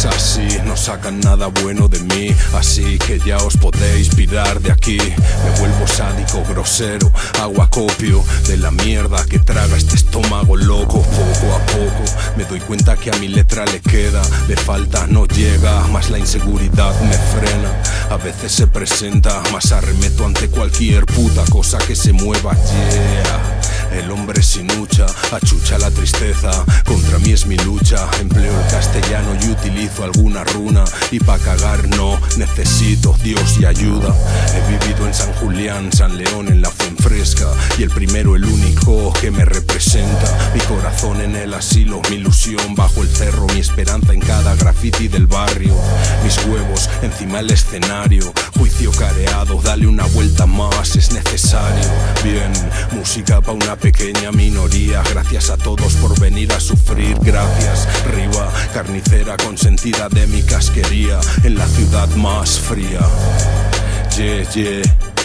es así, no sacan nada bueno de mí, así que ya os podéis pirar de aquí. Me vuelvo sádico, grosero, hago acopio de la mierda que traga este estómago loco. Poco a poco me doy cuenta que a mi letra le queda, le falta, no llega, más la inseguridad me frena. A veces se presenta, más arremeto ante cualquier puta cosa que se mueva, yeah. El hombre sin hucha, achucha la tristeza, contra mí es mi lucha. Empleo el castellano y utilizo alguna runa, y pa' cagar no necesito Dios y ayuda. He vivido en San Julián, San León, en la Fuenfresca, y el primero, el único que me representa. Mi corazón en el asilo, mi ilusión bajo el cerro, mi esperanza en cada graffiti del barrio. Mis huevos encima del escenario, juicio careado, dale una vuelta más, es necesario. Bien, música pa' una pequeña minoría, gracias a todos por venir a sufrir, gracias. Riva, carnicera consentida de mi casquería, en la ciudad más fría. Yeah, yeah.